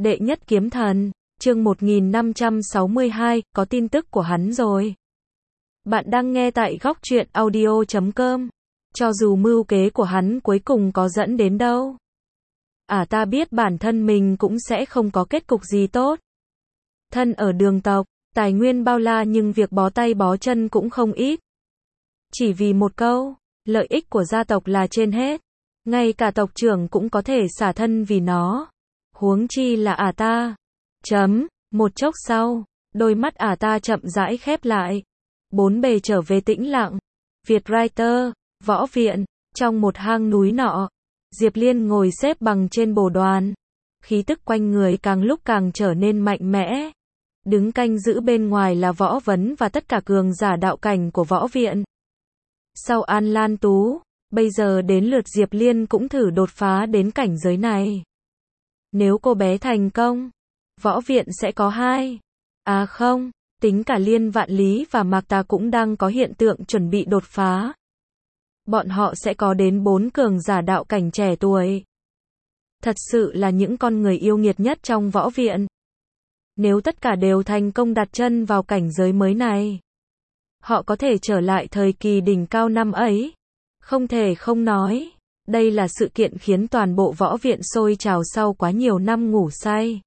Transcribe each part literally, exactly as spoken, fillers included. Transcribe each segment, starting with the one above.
Đệ nhất kiếm thần, chương một nghìn năm trăm sáu mươi hai, có tin tức của hắn rồi. Bạn đang nghe tại góc truyện audio chấm com. Cho dù mưu kế của hắn cuối cùng có dẫn đến đâu, à ta biết bản thân mình cũng sẽ không có kết cục gì tốt. Thân ở đường tộc, tài nguyên bao la nhưng việc bó tay bó chân cũng không ít. Chỉ vì một câu, lợi ích của gia tộc là trên hết. Ngay cả tộc trưởng cũng có thể xả thân vì nó. Huống chi là ả ta. Chấm, một chốc sau, đôi mắt ả ta chậm rãi khép lại. Bốn bề trở về tĩnh lặng. Việt Writer, võ viện, trong một hang núi nọ. Diệp Liên ngồi xếp bằng trên bồ đoàn. Khí tức quanh người càng lúc càng trở nên mạnh mẽ. Đứng canh giữ bên ngoài là Võ Vấn và tất cả cường giả đạo cảnh của võ viện. Sau An Lan Tú, bây giờ đến lượt Diệp Liên cũng thử đột phá đến cảnh giới này. Nếu cô bé thành công, võ viện sẽ có hai. À không, tính cả Liên Vạn Lý và Mạc Tà cũng đang có hiện tượng chuẩn bị đột phá. Bọn họ sẽ có đến bốn cường giả đạo cảnh trẻ tuổi. Thật sự là những con người yêu nghiệt nhất trong võ viện. Nếu tất cả đều thành công đặt chân vào cảnh giới mới này, họ có thể trở lại thời kỳ đỉnh cao năm ấy. Không thể không nói, đây là sự kiện khiến toàn bộ võ viện sôi trào sau quá nhiều năm ngủ say.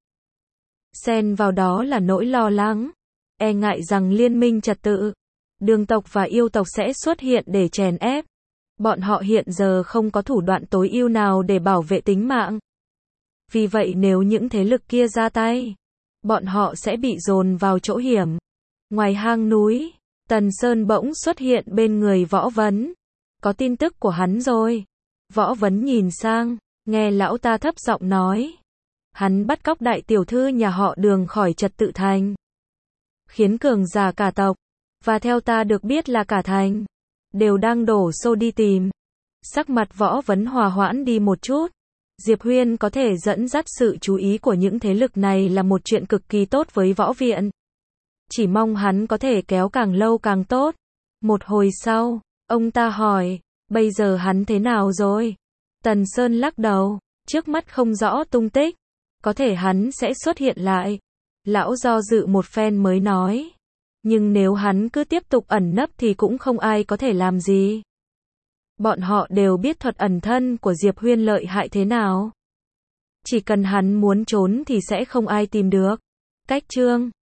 Xen vào đó là nỗi lo lắng, e ngại rằng liên minh trật tự, đường tộc và yêu tộc sẽ xuất hiện để chèn ép. Bọn họ hiện giờ không có thủ đoạn tối ưu nào để bảo vệ tính mạng. Vì vậy nếu những thế lực kia ra tay, bọn họ sẽ bị dồn vào chỗ hiểm. Ngoài hang núi, Tần Sơn bỗng xuất hiện bên người Võ Vấn. Có tin tức của hắn rồi. Võ Vấn nhìn sang, nghe lão ta thấp giọng nói. Hắn bắt cóc đại tiểu thư nhà họ Đường khỏi trật tự thành. Khiến cường giả cả tộc, và theo ta được biết là cả thành, đều đang đổ xô đi tìm. Sắc mặt Võ Vấn hòa hoãn đi một chút. Diệp Huyên có thể dẫn dắt sự chú ý của những thế lực này là một chuyện cực kỳ tốt với võ viện. Chỉ mong hắn có thể kéo càng lâu càng tốt. Một hồi sau, ông ta hỏi, bây giờ hắn thế nào rồi? Tần Sơn lắc đầu, trước mắt không rõ tung tích. Có thể hắn sẽ xuất hiện lại. Lão do dự một phen mới nói. Nhưng nếu hắn cứ tiếp tục ẩn nấp thì cũng không ai có thể làm gì. Bọn họ đều biết thuật ẩn thân của Diệp Huyên lợi hại thế nào. Chỉ cần hắn muốn trốn thì sẽ không ai tìm được. Cách chương